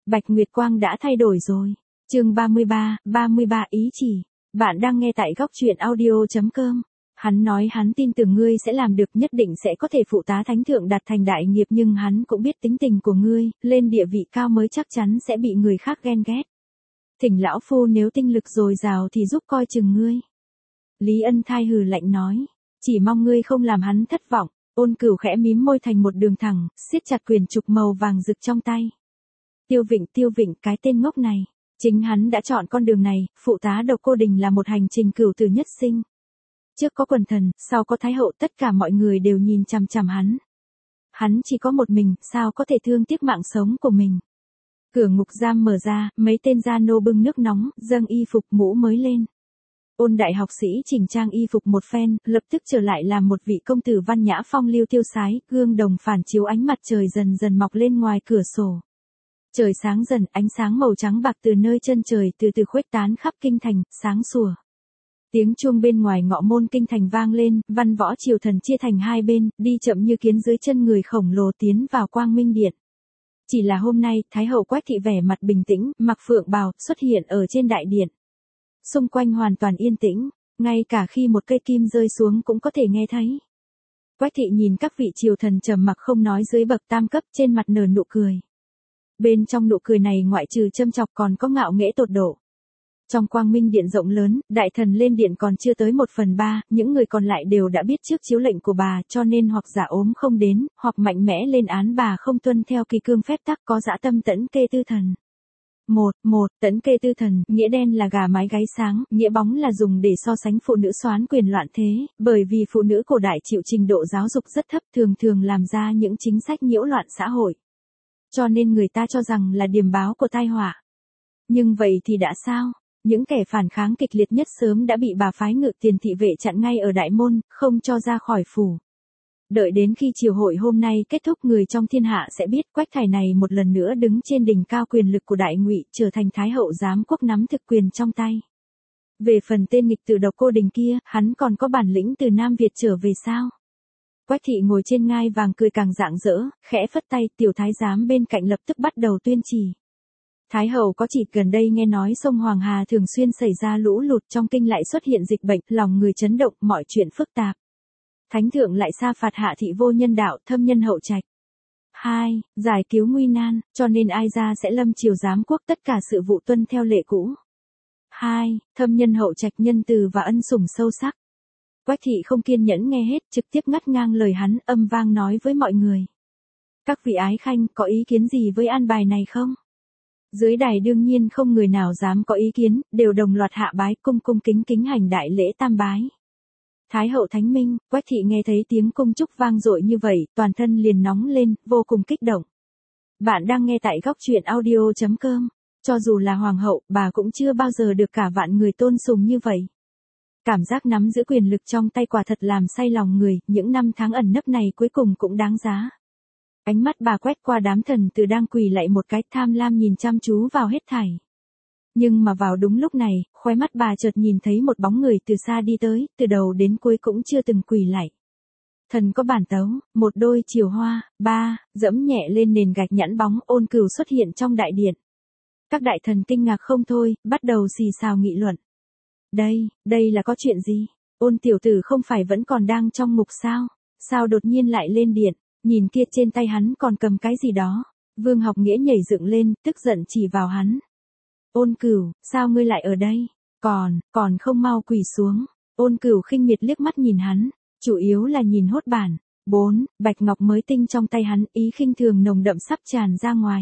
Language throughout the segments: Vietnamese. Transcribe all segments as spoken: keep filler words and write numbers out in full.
Bạch Nguyệt Quang đã thay đổi rồi. Chương ba mươi ba, ba mươi ba ý chỉ. Bạn đang nghe tại góc truyện audio chấm com. Hắn nói hắn tin tưởng ngươi sẽ làm được, nhất định sẽ có thể phụ tá thánh thượng đạt thành đại nghiệp, nhưng hắn cũng biết tính tình của ngươi, lên địa vị cao mới chắc chắn sẽ bị người khác ghen ghét. Thỉnh lão phu nếu tinh lực dồi dào thì giúp coi chừng ngươi. Lý Ân Thai hừ lạnh nói, chỉ mong ngươi không làm hắn thất vọng. Ôn Cửu khẽ mím môi thành một đường thẳng, siết chặt quyền trục màu vàng rực trong tay. Tiêu Vịnh, Tiêu Vịnh, cái tên ngốc này, chính hắn đã chọn con đường này, phụ tá Độc Cô Đình là một hành trình cửu tử nhất sinh. Trước có quần thần, sau có thái hậu, tất cả mọi người đều nhìn chằm chằm hắn. Hắn chỉ có một mình, sao có thể thương tiếc mạng sống của mình. Cửa ngục giam mở ra, mấy tên gia nô bưng nước nóng, dâng y phục mũ mới lên. Ôn đại học sĩ chỉnh trang y phục một phen, lập tức trở lại làm một vị công tử văn nhã phong lưu tiêu sái, gương đồng phản chiếu ánh mặt trời dần dần mọc lên ngoài cửa sổ. Trời sáng dần, ánh sáng màu trắng bạc từ nơi chân trời từ từ khuếch tán khắp kinh thành, sáng sủa. Tiếng chuông bên ngoài ngọ môn kinh thành vang lên, văn võ triều thần chia thành hai bên, đi chậm như kiến dưới chân người khổng lồ tiến vào Quang Minh Điện. Chỉ là hôm nay, Thái hậu Quách thị vẻ mặt bình tĩnh, mặc phượng bào, xuất hiện ở trên đại điện. Xung quanh hoàn toàn yên tĩnh, ngay cả khi một cây kim rơi xuống cũng có thể nghe thấy. Quách thị nhìn các vị triều thần trầm mặc không nói dưới bậc tam cấp, trên mặt nở nụ cười. Bên trong nụ cười này ngoại trừ châm chọc còn có ngạo nghễ tột độ. Trong Quang Minh Điện rộng lớn, đại thần lên điện còn chưa tới một phần ba, những người còn lại đều đã biết trước chiếu lệnh của bà, cho nên hoặc giả ốm không đến, hoặc mạnh mẽ lên án bà không tuân theo kỳ cương phép tắc, có dã tâm tẫn kê tư thần. Một, một, tẫn kê tư thần, nghĩa đen là gà mái gáy sáng, nghĩa bóng là dùng để so sánh phụ nữ soán quyền loạn thế, bởi vì phụ nữ cổ đại chịu trình độ giáo dục rất thấp, thường thường làm ra những chính sách nhiễu loạn xã hội. Cho nên người ta cho rằng là điềm báo của tai họa. Nhưng vậy thì đã sao? Những kẻ phản kháng kịch liệt nhất sớm đã bị bà phái ngự tiền thị vệ chặn ngay ở đại môn, không cho ra khỏi phủ. Đợi đến khi triều hội hôm nay kết thúc, người trong thiên hạ sẽ biết Quách Thải này một lần nữa đứng trên đỉnh cao quyền lực của Đại Ngụy, trở thành Thái hậu giám quốc nắm thực quyền trong tay. Về phần tên nghịch tử Độc Cô Đình kia, hắn còn có bản lĩnh từ Nam Việt trở về sao? Quách thị ngồi trên ngai vàng cười càng rạng rỡ, khẽ phất tay, tiểu thái giám bên cạnh lập tức bắt đầu tuyên chỉ. Thái hậu có chỉ gần đây nghe nói sông Hoàng Hà thường xuyên xảy ra lũ lụt, trong kinh lại xuất hiện dịch bệnh, lòng người chấn động, mọi chuyện phức tạp. Thánh thượng lại sa phạt hạ thị vô nhân đạo, thâm nhân hậu trạch. Hai, giải cứu nguy nan, cho nên ai ra sẽ lâm triều giám quốc, tất cả sự vụ tuân theo lệ cũ. Hai, thâm nhân hậu trạch nhân từ và ân sủng sâu sắc. Quách thị không kiên nhẫn nghe hết, trực tiếp ngắt ngang lời hắn, âm vang nói với mọi người. Các vị ái khanh, có ý kiến gì với an bài này không? Dưới đài đương nhiên không người nào dám có ý kiến, đều đồng loạt hạ bái, cung cung kính kính hành đại lễ tam bái. Thái hậu thánh minh, Quách thị nghe thấy tiếng cung trúc vang dội như vậy, toàn thân liền nóng lên, vô cùng kích động. Bạn đang nghe tại góc truyện audio chấm com. Cho dù là hoàng hậu, bà cũng chưa bao giờ được cả vạn người tôn sùng như vậy. Cảm giác nắm giữ quyền lực trong tay quả thật làm say lòng người, những năm tháng ẩn nấp này cuối cùng cũng đáng giá. Ánh mắt bà quét qua đám thần từ đang quỳ lạy một cái, tham lam nhìn chăm chú vào hết thảy. Nhưng mà vào đúng lúc này, khóe mắt bà chợt nhìn thấy một bóng người từ xa đi tới, từ đầu đến cuối cũng chưa từng quỳ lạy. Thần có bản tấu, một đôi chiều hoa, ba, dẫm nhẹ lên nền gạch nhẵn bóng, Ôn Cửu xuất hiện trong đại điện. Các đại thần kinh ngạc không thôi, bắt đầu xì xào nghị luận. Đây, đây là có chuyện gì? Ôn tiểu tử không phải vẫn còn đang trong ngục sao? Sao đột nhiên lại lên điện? Nhìn kia, trên tay hắn còn cầm cái gì đó. Vương Học Nghĩa nhảy dựng lên, tức giận chỉ vào hắn. Ôn Cửu, sao ngươi lại ở đây? Còn, còn không mau quỳ xuống. Ôn Cửu khinh miệt liếc mắt nhìn hắn, chủ yếu là nhìn hốt bản. Bốn, bạch ngọc mới tinh trong tay hắn, ý khinh thường nồng đậm sắp tràn ra ngoài.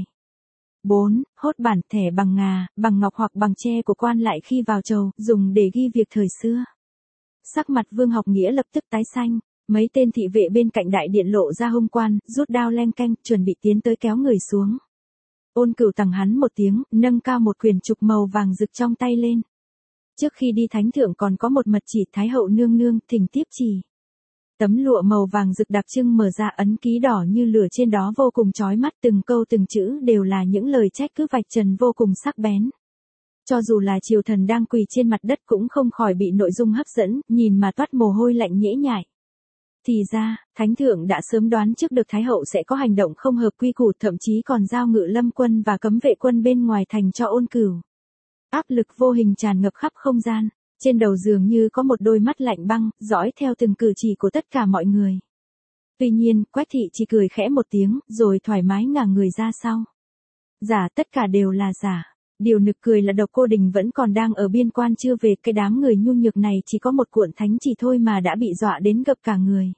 Bốn, hốt bản, thẻ bằng ngà, bằng ngọc hoặc bằng tre của quan lại khi vào chầu, dùng để ghi việc thời xưa. Sắc mặt Vương Học Nghĩa lập tức tái xanh. Mấy tên thị vệ bên cạnh đại điện lộ ra hung quan, rút đao leng keng, chuẩn bị tiến tới kéo người xuống. Ôn Cửu tằng hắn một tiếng, nâng cao một quyền trục màu vàng rực trong tay lên. Trước khi đi thánh thượng còn có một mật chỉ, Thái hậu nương nương, thỉnh tiếp chỉ. Tấm lụa màu vàng rực đặc trưng mở ra, ấn ký đỏ như lửa trên đó vô cùng chói mắt, từng câu từng chữ đều là những lời trách cứ vạch trần vô cùng sắc bén. Cho dù là triều thần đang quỳ trên mặt đất cũng không khỏi bị nội dung hấp dẫn, nhìn mà toát mồ hôi lạnh nhễ nhại. Thì ra, thánh thượng đã sớm đoán trước được Thái hậu sẽ có hành động không hợp quy củ, thậm chí còn giao ngự lâm quân và cấm vệ quân bên ngoài thành cho Ôn Cửu. Áp lực vô hình tràn ngập khắp không gian, trên đầu giường như có một đôi mắt lạnh băng, dõi theo từng cử chỉ của tất cả mọi người. Tuy nhiên, Quách thị chỉ cười khẽ một tiếng, rồi thoải mái ngả người ra sau. Giả, tất cả đều là giả. Điều nực cười là Độc Cô Đình vẫn còn đang ở biên quan chưa về, cái đám người nhu nhược này chỉ có một cuộn thánh chỉ thôi mà đã bị dọa đến gập cả người.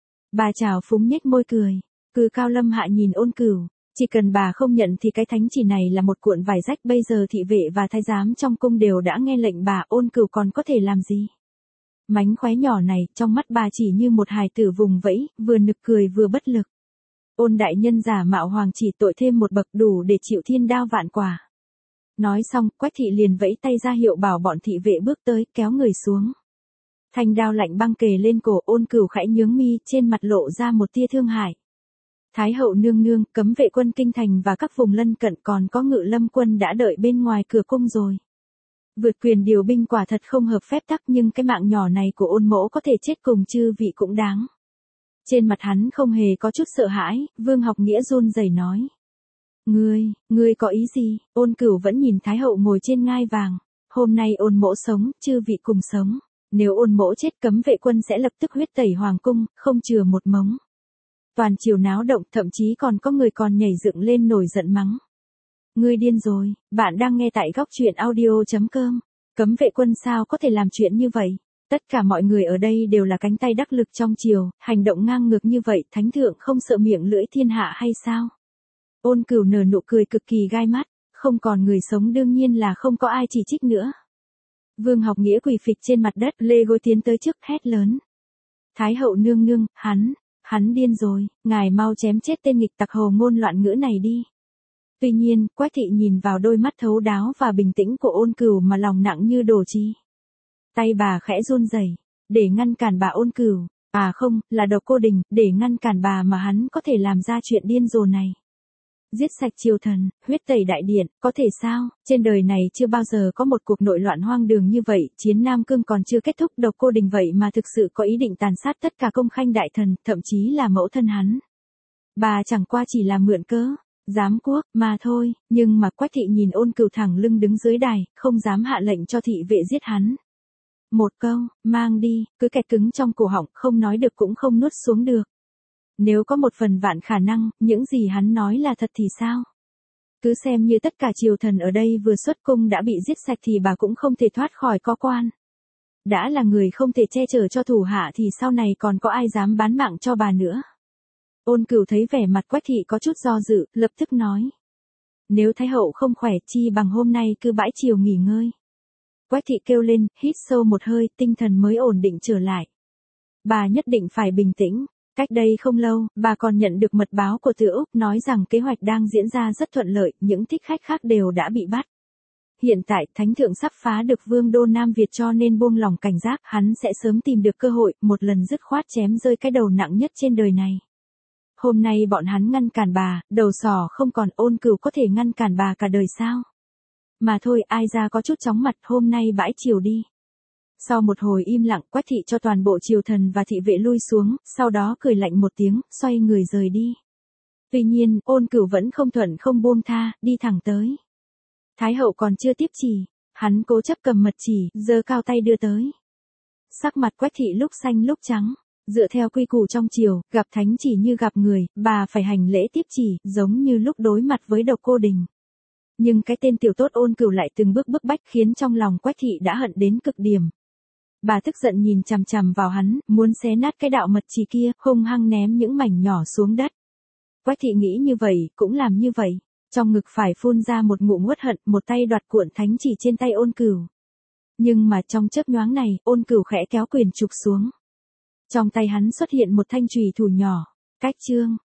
Bà trào phúng nhếch môi cười, Cừ Cao Lâm Hạ nhìn Ôn Cửu, chỉ cần bà không nhận thì cái thánh chỉ này là một cuộn vải rách, bây giờ thị vệ và thái giám trong cung đều đã nghe lệnh bà, Ôn Cửu còn có thể làm gì? Mánh khóe nhỏ này, trong mắt bà chỉ như một hài tử vùng vẫy, vừa nực cười vừa bất lực. Ôn đại nhân giả mạo hoàng chỉ, tội thêm một bậc, đủ để chịu thiên đao vạn quả. Nói xong, Quách thị liền vẫy tay ra hiệu bảo bọn thị vệ bước tới, kéo người xuống. Thanh đao lạnh băng kề lên cổ, Ôn Cửu khẽ nhướng mi, trên mặt lộ ra một tia thương hại. Thái hậu nương nương, cấm vệ quân kinh thành và các vùng lân cận còn có ngự lâm quân đã đợi bên ngoài cửa cung rồi. Vượt quyền điều binh quả thật không hợp phép tắc, nhưng cái mạng nhỏ này của Ôn mỗ có thể chết cùng chư vị cũng đáng. Trên mặt hắn không hề có chút sợ hãi, Vương Học Nghĩa run rẩy nói. Ngươi, ngươi có ý gì? Ôn Cửu vẫn nhìn Thái hậu ngồi trên ngai vàng. Hôm nay Ôn mỗ sống, chư vị cùng sống. Nếu Ôn mỗ chết, cấm vệ quân sẽ lập tức huyết tẩy hoàng cung, không chừa một mống. Toàn triều náo động, thậm chí còn có người còn nhảy dựng lên nổi giận mắng. Ngươi điên rồi, bạn đang nghe tại góc truyện audio chấm com. Cấm vệ quân sao có thể làm chuyện như vậy? Tất cả mọi người ở đây đều là cánh tay đắc lực trong triều, hành động ngang ngược như vậy, thánh thượng không sợ miệng lưỡi thiên hạ hay sao? Ôn Cửu nở nụ cười cực kỳ gai mắt, không còn người sống đương nhiên là không có ai chỉ trích nữa. Vương Học Nghĩa quỳ phịch trên mặt đất, lê gối tiến tới trước, hét lớn. Thái hậu nương nương, hắn, hắn điên rồi, ngài mau chém chết tên nghịch tặc hồ ngôn loạn ngữ này đi. Tuy nhiên, Quách thị nhìn vào đôi mắt thấu đáo và bình tĩnh của Ôn Cửu mà lòng nặng như đổ chi. Tay bà khẽ run rẩy, để ngăn cản bà Ôn Cửu, à không, là Độc Cô Đình, để ngăn cản bà mà hắn có thể làm ra chuyện điên rồ này. Giết sạch triều thần, huyết tẩy đại điện, có thể sao? Trên đời này chưa bao giờ có một cuộc nội loạn hoang đường như vậy, chiến Nam Cương còn chưa kết thúc, Độc Cô Đình vậy mà thực sự có ý định tàn sát tất cả công khanh đại thần, thậm chí là mẫu thân hắn. Bà chẳng qua chỉ là mượn cớ, giám quốc, mà thôi, nhưng mà Quách thị nhìn Ôn Cửu thẳng lưng đứng dưới đài, không dám hạ lệnh cho thị vệ giết hắn. Một câu, mang đi, cứ kẹt cứng trong cổ họng, không nói được cũng không nuốt xuống được. Nếu có một phần vạn khả năng, những gì hắn nói là thật thì sao? Cứ xem như tất cả triều thần ở đây vừa xuất cung đã bị giết sạch thì bà cũng không thể thoát khỏi có quan. Đã là người không thể che chở cho thủ hạ thì sau này còn có ai dám bán mạng cho bà nữa? Ôn Cửu thấy vẻ mặt Quách thị có chút do dự, lập tức nói. Nếu Thái hậu không khỏe chi bằng hôm nay cứ bãi triều nghỉ ngơi. Quách thị kêu lên, hít sâu một hơi, tinh thần mới ổn định trở lại. Bà nhất định phải bình tĩnh. Cách đây không lâu, bà còn nhận được mật báo của Từ Úc nói rằng kế hoạch đang diễn ra rất thuận lợi, những thích khách khác đều đã bị bắt. Hiện tại, Thánh thượng sắp phá được vương đô Nam Việt cho nên buông lòng cảnh giác, hắn sẽ sớm tìm được cơ hội, một lần dứt khoát chém rơi cái đầu nặng nhất trên đời này. Hôm nay bọn hắn ngăn cản bà, đầu sỏ không còn, Ôn Cửu có thể ngăn cản bà cả đời sao? Mà thôi, ai ra có chút chóng mặt, hôm nay bãi triều đi. Sau một hồi im lặng, Quách thị cho toàn bộ triều thần và thị vệ lui xuống, sau đó cười lạnh một tiếng, xoay người rời đi. Tuy nhiên, Ôn Cửu vẫn không thuận không buông tha, đi thẳng tới. Thái hậu còn chưa tiếp chỉ, hắn cố chấp cầm mật chỉ, giơ cao tay đưa tới. Sắc mặt Quách thị lúc xanh lúc trắng, dựa theo quy củ trong triều, gặp thánh chỉ như gặp người, bà phải hành lễ tiếp chỉ, giống như lúc đối mặt với Độc Cô Đình. Nhưng cái tên tiểu tốt Ôn Cửu lại từng bước bức bách khiến trong lòng Quách thị đã hận đến cực điểm. Bà tức giận nhìn chằm chằm vào hắn, muốn xé nát cái đạo mật chỉ kia, hung hăng ném những mảnh nhỏ xuống đất. Quách thị nghĩ như vậy, cũng làm như vậy. Trong ngực phải phun ra một ngụm uất hận, một tay đoạt cuộn thánh chỉ trên tay Ôn Cửu. Nhưng mà trong chớp nhoáng này, Ôn Cửu khẽ kéo quyền trục xuống. Trong tay hắn xuất hiện một thanh chùy thủ nhỏ. Cách chương,